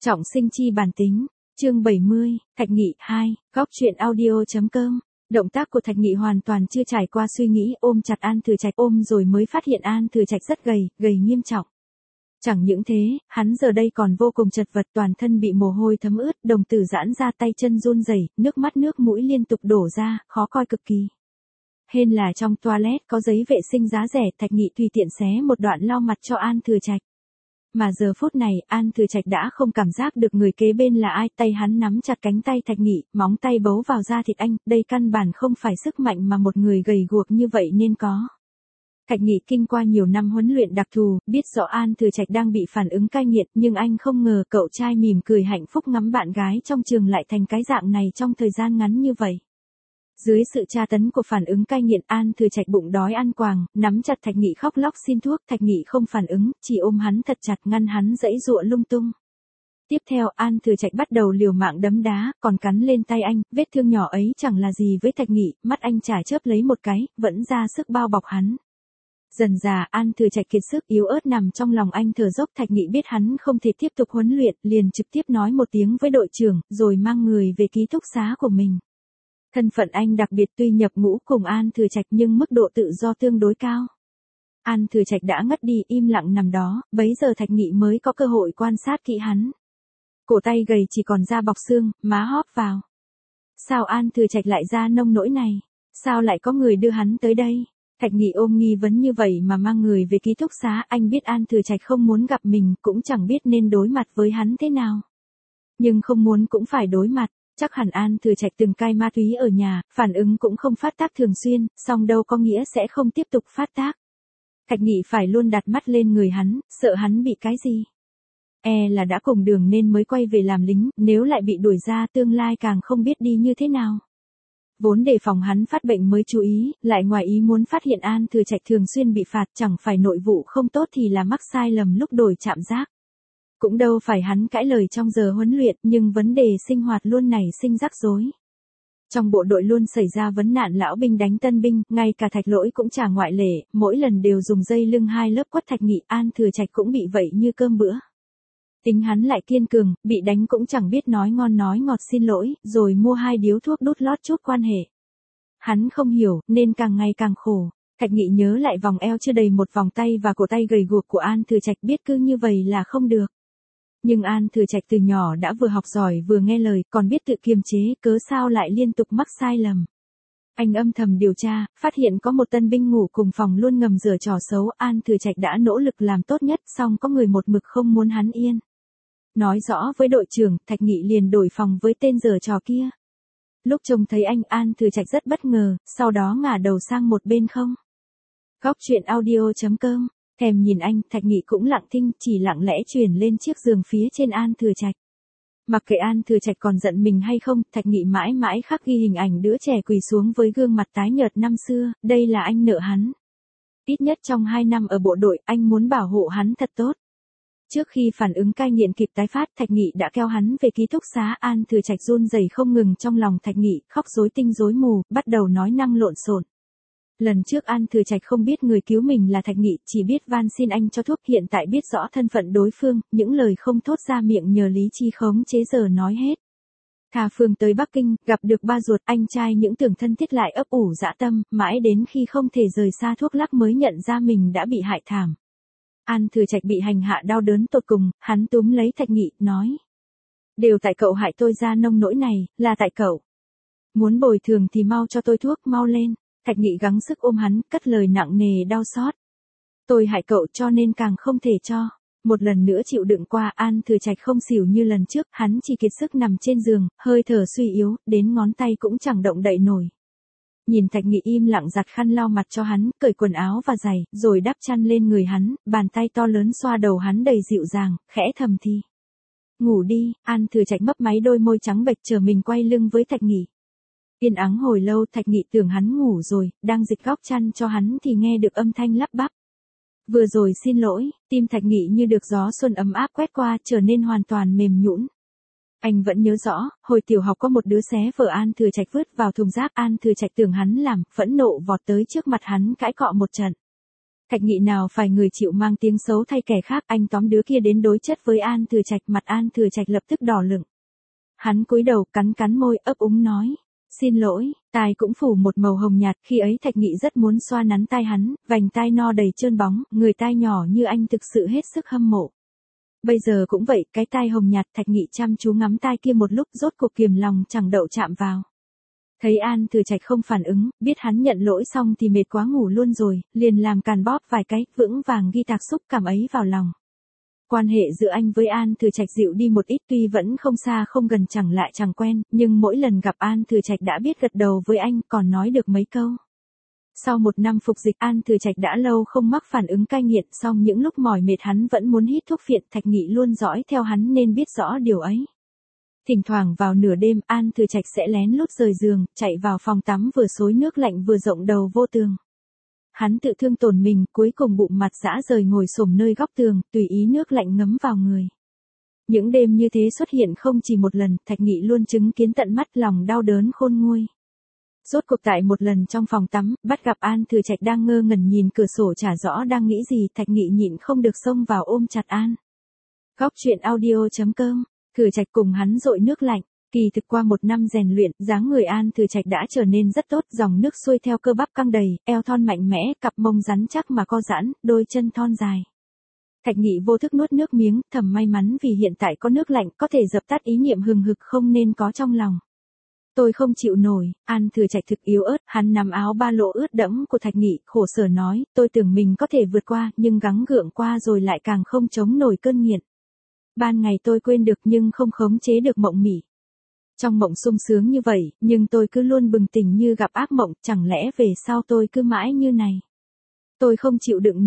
Trọng sinh chi bản tính, chương 70, Thạch Nghị 2, góc truyện audio.com. Động tác của Thạch Nghị hoàn toàn chưa trải qua suy nghĩ, ôm chặt An Thừa Trạch, ôm rồi mới phát hiện An Thừa Trạch rất gầy nghiêm trọng. Chẳng những thế, hắn giờ đây còn vô cùng chật vật, toàn thân bị mồ hôi thấm ướt, đồng tử giãn ra, tay chân run rẩy, nước mắt nước mũi liên tục đổ ra, khó coi cực kỳ. Hên là trong toilet có giấy vệ sinh giá rẻ, Thạch Nghị tùy tiện xé một đoạn lau mặt cho An Thừa Trạch. Mà giờ phút này, An Thừa Trạch đã không cảm giác được người kế bên là ai, tay hắn nắm chặt cánh tay Thạch Nghị, móng tay bấu vào da thịt anh, đây căn bản không phải sức mạnh mà một người gầy guộc như vậy nên có. Thạch Nghị kinh qua nhiều năm huấn luyện đặc thù, biết rõ An Thừa Trạch đang bị phản ứng cai nghiện, nhưng anh không ngờ cậu trai mỉm cười hạnh phúc ngắm bạn gái trong trường lại thành cái dạng này trong thời gian ngắn như vậy. Dưới sự tra tấn của phản ứng cai nghiện, An Thừa Trạch bụng đói ăn quàng, nắm chặt Thạch Nghị khóc lóc xin thuốc, Thạch Nghị không phản ứng, chỉ ôm hắn thật chặt ngăn hắn giãy giụa lung tung. Tiếp theo, An Thừa Trạch bắt đầu liều mạng đấm đá, còn cắn lên tay anh, vết thương nhỏ ấy chẳng là gì với Thạch Nghị, mắt anh chả chớp lấy một cái, vẫn ra sức bao bọc hắn. Dần dà, An Thừa Trạch kiệt sức yếu ớt nằm trong lòng anh thở dốc. Thạch Nghị biết hắn không thể tiếp tục huấn luyện, liền trực tiếp nói một tiếng với đội trưởng, rồi mang người về ký túc xá của mình. Thân phận anh đặc biệt, tuy nhập ngũ cùng An Thừa Trạch nhưng mức độ tự do tương đối cao. An Thừa Trạch đã ngất đi im lặng nằm đó, bấy giờ Thạch Nghị mới có cơ hội quan sát kỹ hắn. Cổ tay gầy chỉ còn da bọc xương, má hóp vào. Sao An Thừa Trạch lại ra nông nỗi này? Sao lại có người đưa hắn tới đây? Thạch Nghị ôm nghi vấn như vậy mà mang người về ký túc xá, anh biết An Thừa Trạch không muốn gặp mình, cũng chẳng biết nên đối mặt với hắn thế nào. Nhưng không muốn cũng phải đối mặt. Chắc hẳn An Thừa Trạch từng cai ma túy ở nhà, phản ứng cũng không phát tác thường xuyên, song đâu có nghĩa sẽ không tiếp tục phát tác. Thạch Nghị phải luôn đặt mắt lên người hắn, sợ hắn bị cái gì. Là đã cùng đường nên mới quay về làm lính, nếu lại bị đuổi ra tương lai càng không biết đi như thế nào. Vốn đề phòng hắn phát bệnh mới chú ý, lại ngoài ý muốn phát hiện An Thừa Trạch thường xuyên bị phạt, chẳng phải nội vụ không tốt thì là mắc sai lầm lúc đổi trạm gác. Cũng đâu phải hắn cãi lời trong giờ huấn luyện, nhưng vấn đề sinh hoạt luôn nảy sinh rắc rối. Trong bộ đội luôn xảy ra vấn nạn lão binh đánh tân binh, ngay cả Thạch Lỗi cũng chả ngoại lệ, mỗi lần đều dùng dây lưng 2 lớp quất Thạch Nghị. An Thừa Trạch cũng bị vậy như cơm bữa. Tính hắn lại kiên cường, bị đánh cũng chẳng biết nói ngon nói ngọt xin lỗi, rồi mua 2 điếu thuốc đút lót chút quan hệ. Hắn không hiểu, nên càng ngày càng khổ. Thạch Nghị nhớ lại vòng eo chưa đầy một vòng tay và cổ tay gầy guộc của An Thừa Trạch, biết cứ như vậy là không được. Nhưng An Thừa Trạch từ nhỏ đã vừa học giỏi vừa nghe lời, còn biết tự kiềm chế, cớ sao lại liên tục mắc sai lầm. Anh âm thầm điều tra, phát hiện có một tân binh ngủ cùng phòng luôn ngầm giở trò xấu, An Thừa Trạch đã nỗ lực làm tốt nhất, song có người một mực không muốn hắn yên. Nói rõ với đội trưởng, Thạch Nghị liền đổi phòng với tên giở trò kia. Lúc trông thấy anh, An Thừa Trạch rất bất ngờ, sau đó ngả đầu sang một bên không. Góc truyện audio.com. Thèm nhìn anh, Thạch Nghị cũng lặng thinh, chỉ lặng lẽ chuyển lên chiếc giường phía trên An Thừa Trạch. Mặc kệ An Thừa Trạch còn giận mình hay không, Thạch Nghị mãi mãi khắc ghi hình ảnh đứa trẻ quỳ xuống với gương mặt tái nhợt năm xưa, đây là anh nợ hắn. Ít nhất trong 2 năm ở bộ đội, anh muốn bảo hộ hắn thật tốt. Trước khi phản ứng cai nghiện kịp tái phát, Thạch Nghị đã kéo hắn về ký túc xá. An Thừa Trạch run rẩy không ngừng trong lòng Thạch Nghị, khóc rối tinh rối mù, bắt đầu nói năng lộn xộn. Lần trước An Thừa Trạch không biết người cứu mình là Thạch Nghị, chỉ biết van xin anh cho thuốc, hiện tại biết rõ thân phận đối phương, những lời không thốt ra miệng nhờ lý trí khống chế giờ nói hết. Thà Phương tới Bắc Kinh, gặp được ba ruột, anh trai những tưởng thân thiết lại ấp ủ dã tâm, mãi đến khi không thể rời xa thuốc lắc mới nhận ra mình đã bị hại thảm. An Thừa Trạch bị hành hạ đau đớn tột cùng, hắn túm lấy Thạch Nghị, nói. Đều tại cậu hại tôi ra nông nỗi này, là tại cậu. Muốn bồi thường thì mau cho tôi thuốc, mau lên. Thạch Nghị gắng sức ôm hắn, cất lời nặng nề đau xót. Tôi hại cậu cho nên càng không thể cho. Một lần nữa chịu đựng qua, An Thừa Trạch không xỉu như lần trước, hắn chỉ kiệt sức nằm trên giường, hơi thở suy yếu, đến ngón tay cũng chẳng động đậy nổi. Nhìn Thạch Nghị im lặng giặt khăn lau mặt cho hắn, cởi quần áo và giày, rồi đắp chăn lên người hắn, bàn tay to lớn xoa đầu hắn đầy dịu dàng, khẽ thầm thì. Ngủ đi. An Thừa Trạch mấp máy đôi môi trắng bệch chờ mình quay lưng với Thạch Nghị. Yên ắng hồi lâu, Thạch Nghị tưởng hắn ngủ rồi, đang dịch góc chăn cho hắn thì nghe được âm thanh lắp bắp. Vừa rồi xin lỗi, tim Thạch Nghị như được gió xuân ấm áp quét qua, trở nên hoàn toàn mềm nhũn. Anh vẫn nhớ rõ, hồi tiểu học có một đứa xé vở An Thừa Trạch vứt vào thùng rác, An Thừa Trạch tưởng hắn làm, phẫn nộ vọt tới trước mặt hắn cãi cọ một trận. Thạch Nghị nào phải người chịu mang tiếng xấu thay kẻ khác, anh tóm đứa kia đến đối chất với An Thừa Trạch, mặt An Thừa Trạch lập tức đỏ lửng. Hắn cúi đầu cắn cắn môi ấp úng nói, xin lỗi, tai cũng phủ một màu hồng nhạt, khi ấy Thạch Nghị rất muốn xoa nắn tai hắn, vành tai no đầy trơn bóng, người tai nhỏ như anh thực sự hết sức hâm mộ. Bây giờ cũng vậy, cái tai hồng nhạt, Thạch Nghị chăm chú ngắm tai kia một lúc, rốt cuộc kiềm lòng chẳng đậu chạm vào. Thấy An Thừa Trạch không phản ứng, biết hắn nhận lỗi xong thì mệt quá ngủ luôn rồi, liền làm càn bóp vài cái, vững vàng ghi tạc xúc cảm ấy vào lòng. Quan hệ giữa anh với An Thừa Trạch dịu đi một ít, tuy vẫn không xa không gần chẳng lại chẳng quen, nhưng mỗi lần gặp An Thừa Trạch đã biết gật đầu với anh, còn nói được mấy câu. Sau một năm phục dịch, An Thừa Trạch đã lâu không mắc phản ứng cai nghiện, song những lúc mỏi mệt hắn vẫn muốn hít thuốc phiện, Thạch Nghị luôn dõi theo hắn nên biết rõ điều ấy. Thỉnh thoảng vào nửa đêm, An Thừa Trạch sẽ lén lút rời giường, chạy vào phòng tắm vừa xối nước lạnh vừa rộng đầu vô tường. Hắn tự thương tổn mình, cuối cùng bụng mặt rã rời ngồi xổm nơi góc tường, tùy ý nước lạnh ngấm vào người. Những đêm như thế xuất hiện không chỉ một lần, Thạch Nghị luôn chứng kiến tận mắt, lòng đau đớn khôn nguôi. Rốt cuộc tại một lần trong phòng tắm, bắt gặp An Thừa Trạch đang ngơ ngẩn nhìn cửa sổ chả rõ đang nghĩ gì, Thạch Nghị nhịn không được xông vào ôm chặt An. Góc truyện audio.com, Thừa Trạch cùng hắn dội nước lạnh. Kỳ thực qua một năm rèn luyện, dáng người An Thừa Trạch đã trở nên rất tốt, dòng nước xuôi theo cơ bắp căng đầy, eo thon mạnh mẽ, cặp mông rắn chắc mà co giãn, đôi chân thon dài. Thạch Nghị vô thức nuốt nước miếng, thầm may mắn vì hiện tại có nước lạnh, có thể dập tắt ý niệm hừng hực không nên có trong lòng. Tôi không chịu nổi, An Thừa Trạch thực yếu ớt, hắn nắm áo ba lỗ ướt đẫm của Thạch Nghị, khổ sở nói, tôi tưởng mình có thể vượt qua, nhưng gắng gượng qua rồi lại càng không chống nổi cơn nghiện. Ban ngày tôi quên được nhưng không khống chế được mộng mị. Trong mộng sung sướng như vậy, nhưng tôi cứ luôn bừng tỉnh như gặp ác mộng, chẳng lẽ về sau tôi cứ mãi như này. Tôi không chịu đựng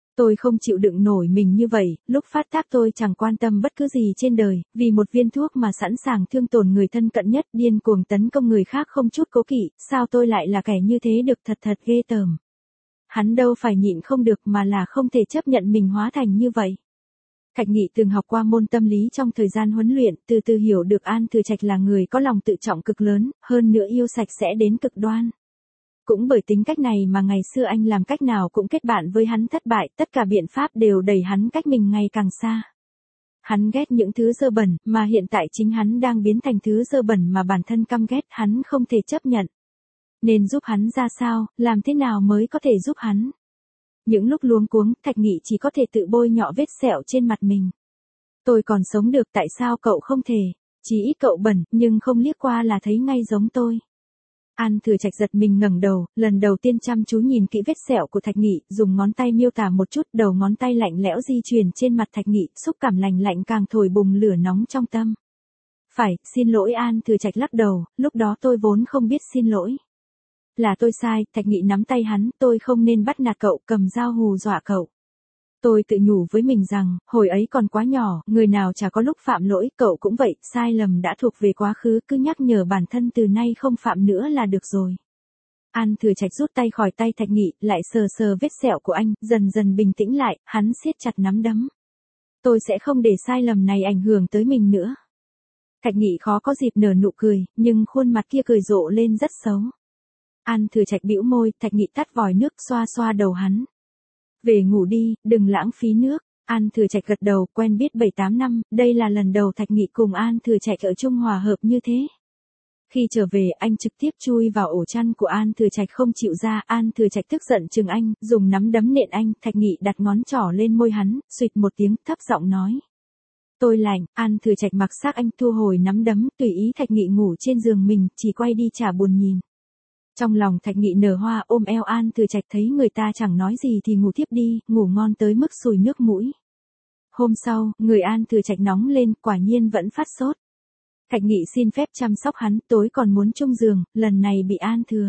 nổi mình như vậy, lúc phát tác tôi chẳng quan tâm bất cứ gì trên đời, vì một viên thuốc mà sẵn sàng thương tổn người thân cận nhất, điên cuồng tấn công người khác không chút cố kỵ, sao tôi lại là kẻ như thế được, thật ghê tởm. Hắn đâu phải nhịn không được mà là không thể chấp nhận mình hóa thành như vậy. Thạch Nghị từng học qua môn tâm lý trong thời gian huấn luyện, từ từ hiểu được An Thừa Trạch là người có lòng tự trọng cực lớn, hơn nữa yêu sạch sẽ đến cực đoan. Cũng bởi tính cách này mà ngày xưa anh làm cách nào cũng kết bạn với hắn thất bại, tất cả biện pháp đều đẩy hắn cách mình ngày càng xa. Hắn ghét những thứ dơ bẩn, mà hiện tại chính hắn đang biến thành thứ dơ bẩn mà bản thân căm ghét, hắn không thể chấp nhận. Nên giúp hắn ra sao, làm thế nào mới có thể giúp hắn? Những lúc luống cuống, Thạch Nghị chỉ có thể tự bôi nhọ vết sẹo trên mặt mình. Tôi còn sống được, tại sao cậu không thể? Chỉ ít cậu bẩn, nhưng không liếc qua là thấy ngay giống tôi. An Thừa Trạch giật mình ngẩng đầu, lần đầu tiên chăm chú nhìn kỹ vết sẹo của Thạch Nghị, dùng ngón tay miêu tả một chút, đầu ngón tay lạnh lẽo di chuyển trên mặt Thạch Nghị, xúc cảm lạnh lạnh càng thổi bùng lửa nóng trong tâm. Phải, xin lỗi, An Thừa Trạch lắc đầu, lúc đó tôi vốn không biết xin lỗi. Là tôi sai, Thạch Nghị nắm tay hắn, tôi không nên bắt nạt cậu, cầm dao hù dọa cậu. Tôi tự nhủ với mình rằng, hồi ấy còn quá nhỏ, người nào chả có lúc phạm lỗi, cậu cũng vậy, sai lầm đã thuộc về quá khứ, cứ nhắc nhở bản thân từ nay không phạm nữa là được rồi. An Thừa Trạch rút tay khỏi tay Thạch Nghị, lại sờ sờ vết sẹo của anh, dần dần bình tĩnh lại, hắn siết chặt nắm đấm. Tôi sẽ không để sai lầm này ảnh hưởng tới mình nữa. Thạch Nghị khó có dịp nở nụ cười, nhưng khuôn mặt kia cười rộ lên rất xấu. An Thừa Trạch bĩu môi, Thạch Nghị tắt vòi nước, xoa xoa đầu hắn. Về ngủ đi, đừng lãng phí nước. An Thừa Trạch gật đầu, quen biết 7-8 năm, đây là lần đầu Thạch Nghị cùng An Thừa Trạch ở chung hòa hợp như thế. Khi trở về, anh trực tiếp chui vào ổ chăn của An Thừa Trạch không chịu ra, An Thừa Trạch tức giận chừng anh, dùng nắm đấm nện anh, Thạch Nghị đặt ngón trỏ lên môi hắn, suýt một tiếng, thấp giọng nói. Tôi lạnh, An Thừa Trạch mặc xác anh thu hồi nắm đấm, tùy ý Thạch Nghị ngủ trên giường mình, chỉ quay đi chả buồn nhìn. Trong lòng Thạch Nghị nở hoa, ôm eo An Thừa Trạch, thấy người ta chẳng nói gì thì ngủ tiếp đi, ngủ ngon tới mức sùi nước mũi. Hôm sau, người An Thừa Trạch nóng lên, quả nhiên vẫn phát sốt. Thạch Nghị xin phép chăm sóc hắn, tối còn muốn chung giường, lần này bị An Thừa.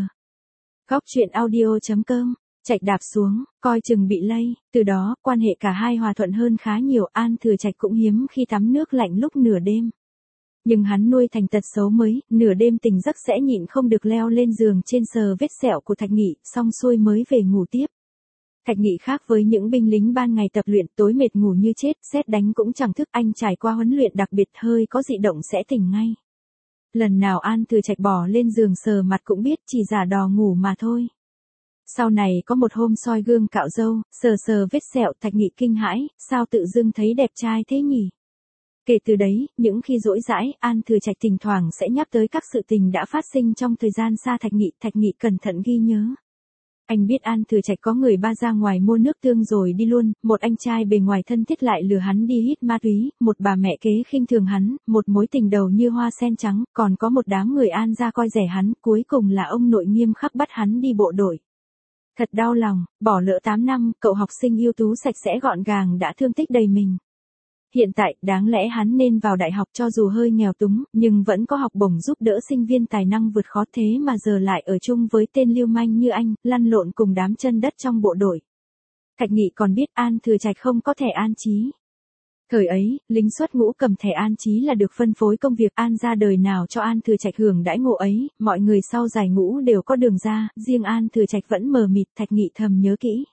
Góc truyện audio.com, Trạch đạp xuống, coi chừng bị lây, từ đó, quan hệ cả hai hòa thuận hơn khá nhiều, An Thừa Trạch cũng hiếm khi tắm nước lạnh lúc nửa đêm. Nhưng hắn nuôi thành tật xấu mới, nửa đêm tỉnh giấc sẽ nhịn không được leo lên giường trên sờ vết sẹo của Thạch Nghị, xong xuôi mới về ngủ tiếp. Thạch Nghị khác với những binh lính ban ngày tập luyện, tối mệt ngủ như chết, sét đánh cũng chẳng thức, anh trải qua huấn luyện đặc biệt, hơi có dị động sẽ tỉnh ngay. Lần nào An Thừa Trạch bỏ lên giường sờ mặt cũng biết chỉ giả đò ngủ mà thôi. Sau này có một hôm soi gương cạo râu, sờ sờ vết sẹo, Thạch Nghị kinh hãi, sao tự dưng thấy đẹp trai thế nhỉ? Kể từ đấy, những khi rỗi rãi, An Thừa Trạch thỉnh thoảng sẽ nhắc tới các sự tình đã phát sinh trong thời gian xa Thạch Nghị cẩn thận ghi nhớ. Anh biết An Thừa Trạch có người ba ra ngoài mua nước tương rồi đi luôn, một anh trai bề ngoài thân thiết lại lừa hắn đi hít ma túy, một bà mẹ kế khinh thường hắn, một mối tình đầu như hoa sen trắng, còn có một đám người An ra coi rẻ hắn, cuối cùng là ông nội nghiêm khắc bắt hắn đi bộ đội. Thật đau lòng, bỏ lỡ 8 năm, cậu học sinh ưu tú sạch sẽ gọn gàng đã thương tích đầy mình. Hiện tại, đáng lẽ hắn nên vào đại học cho dù hơi nghèo túng, nhưng vẫn có học bổng giúp đỡ sinh viên tài năng vượt khó, thế mà giờ lại ở chung với tên lưu manh như anh, lăn lộn cùng đám chân đất trong bộ đội. Thạch Nghị còn biết An Thừa Trạch không có thẻ an trí. Thời ấy, lính xuất ngũ cầm thẻ an trí là được phân phối công việc, An ra đời nào cho An Thừa Trạch hưởng đãi ngộ ấy, mọi người sau giải ngũ đều có đường ra, riêng An Thừa Trạch vẫn mờ mịt, Thạch Nghị thầm nhớ kỹ.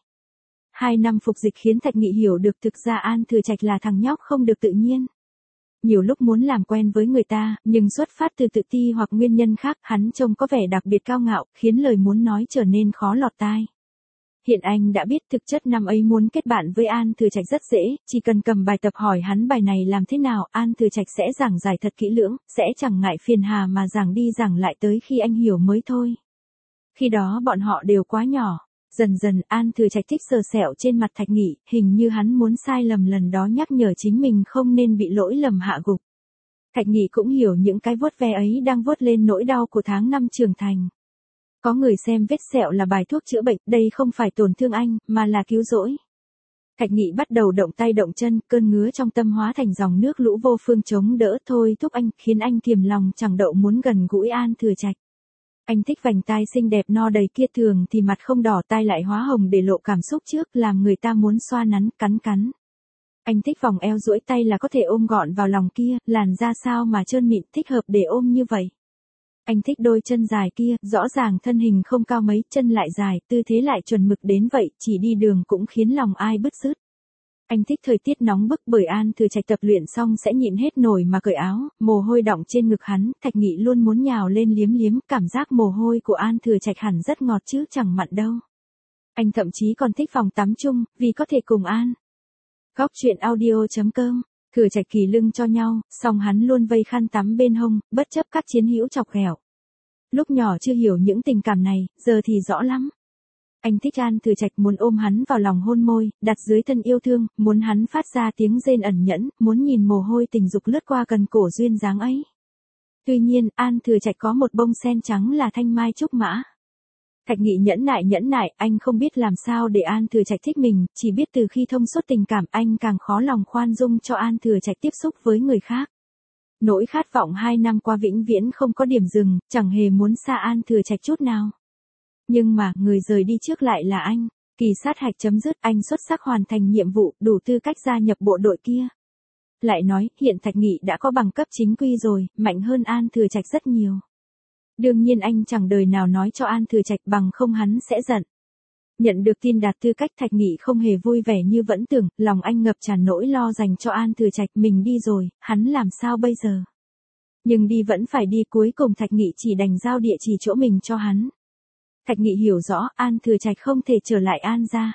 2 năm phục dịch khiến Thạch Nghị hiểu được thực ra An Thừa Trạch là thằng nhóc không được tự nhiên. Nhiều lúc muốn làm quen với người ta, nhưng xuất phát từ tự ti hoặc nguyên nhân khác, hắn trông có vẻ đặc biệt cao ngạo, khiến lời muốn nói trở nên khó lọt tai. Hiện anh đã biết thực chất năm ấy muốn kết bạn với An Thừa Trạch rất dễ, chỉ cần cầm bài tập hỏi hắn bài này làm thế nào, An Thừa Trạch sẽ giảng giải thật kỹ lưỡng, sẽ chẳng ngại phiền hà mà giảng đi giảng lại tới khi anh hiểu mới thôi. Khi đó bọn họ đều quá nhỏ. Dần dần An Thừa Trạch thích sờ sẹo trên mặt Thạch Nghị, hình như hắn muốn sai lầm lần đó nhắc nhở chính mình không nên bị lỗi lầm hạ gục. Thạch Nghị cũng hiểu những cái vuốt ve ấy đang vuốt lên nỗi đau của tháng năm trưởng thành. Có người xem vết sẹo là bài thuốc chữa bệnh, đây không phải tổn thương anh, mà là cứu rỗi. Thạch Nghị bắt đầu động tay động chân, cơn ngứa trong tâm hóa thành dòng nước lũ vô phương chống đỡ thôi thúc anh, khiến anh kiềm lòng chẳng đậu muốn gần gũi An Thừa Trạch. Anh thích vành tai xinh đẹp no đầy kia, thường thì mặt không đỏ tai lại hóa hồng để lộ cảm xúc trước, làm người ta muốn xoa nắn, cắn cắn. Anh thích vòng eo duỗi tay là có thể ôm gọn vào lòng kia, làn da sao mà trơn mịn, thích hợp để ôm như vậy. Anh thích đôi chân dài kia, rõ ràng thân hình không cao mấy, chân lại dài, tư thế lại chuẩn mực đến vậy, chỉ đi đường cũng khiến lòng ai bứt rứt. Anh thích thời tiết nóng bức, bởi An Thừa Trạch tập luyện xong sẽ nhịn hết nổi mà cởi áo, mồ hôi đọng trên ngực hắn, Thạch Nghị luôn muốn nhào lên liếm liếm, cảm giác mồ hôi của An Thừa Trạch hẳn rất ngọt chứ chẳng mặn đâu. Anh thậm chí còn thích phòng tắm chung, vì có thể cùng An. Góc truyện audio.com, Thừa Trạch kỳ lưng cho nhau, song hắn luôn vây khăn tắm bên hông, bất chấp các chiến hữu chọc ghẹo. Lúc nhỏ chưa hiểu những tình cảm này, giờ thì rõ lắm. Anh thích An Thừa Trạch, muốn ôm hắn vào lòng hôn môi, đặt dưới thân yêu thương, muốn hắn phát ra tiếng rên ẩn nhẫn, muốn nhìn mồ hôi tình dục lướt qua cần cổ duyên dáng ấy. Tuy nhiên, An Thừa Trạch có một bông sen trắng là thanh mai trúc mã. Thạch Nghị nhẫn nại, anh không biết làm sao để An Thừa Trạch thích mình, chỉ biết từ khi thông suốt tình cảm anh càng khó lòng khoan dung cho An Thừa Trạch tiếp xúc với người khác. Nỗi khát vọng 2 năm qua vĩnh viễn không có điểm dừng, chẳng hề muốn xa An Thừa Trạch chút nào. Nhưng mà, người rời đi trước lại là anh. Kỳ sát hạch chấm dứt, anh xuất sắc hoàn thành nhiệm vụ, đủ tư cách gia nhập bộ đội kia. Lại nói, hiện Thạch Nghị đã có bằng cấp chính quy rồi, mạnh hơn An Thừa Trạch rất nhiều. Đương nhiên anh chẳng đời nào nói cho An Thừa Trạch, bằng không hắn sẽ giận. Nhận được tin đạt tư cách, Thạch Nghị không hề vui vẻ như vẫn tưởng, lòng anh ngập tràn nỗi lo dành cho An Thừa Trạch, mình đi rồi, hắn làm sao bây giờ? Nhưng đi vẫn phải đi, cuối cùng Thạch Nghị chỉ đành giao địa chỉ chỗ mình cho hắn. Thạch Nghị hiểu rõ, An Thừa Trạch không thể trở lại An gia.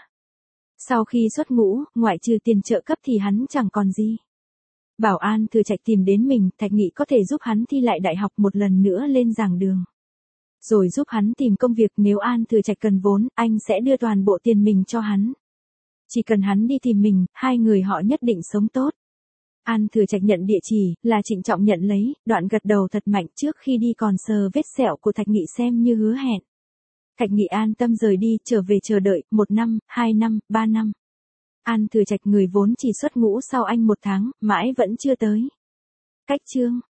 Sau khi xuất ngũ, ngoại trừ tiền trợ cấp thì hắn chẳng còn gì. Bảo An Thừa Trạch tìm đến mình, Thạch Nghị có thể giúp hắn thi lại đại học một lần nữa lên giảng đường. Rồi giúp hắn tìm công việc, nếu An Thừa Trạch cần vốn, anh sẽ đưa toàn bộ tiền mình cho hắn. Chỉ cần hắn đi tìm mình, hai người họ nhất định sống tốt. An Thừa Trạch nhận địa chỉ, là trịnh trọng nhận lấy, đoạn gật đầu thật mạnh, trước khi đi còn sờ vết sẹo của Thạch Nghị xem như hứa hẹn. Thạch Nghị an tâm rời đi, trở về chờ đợi, 1 năm, 2 năm, 3 năm. An Thừa Trạch người vốn chỉ xuất ngũ sau anh 1 tháng, mãi vẫn chưa tới. Cách chương.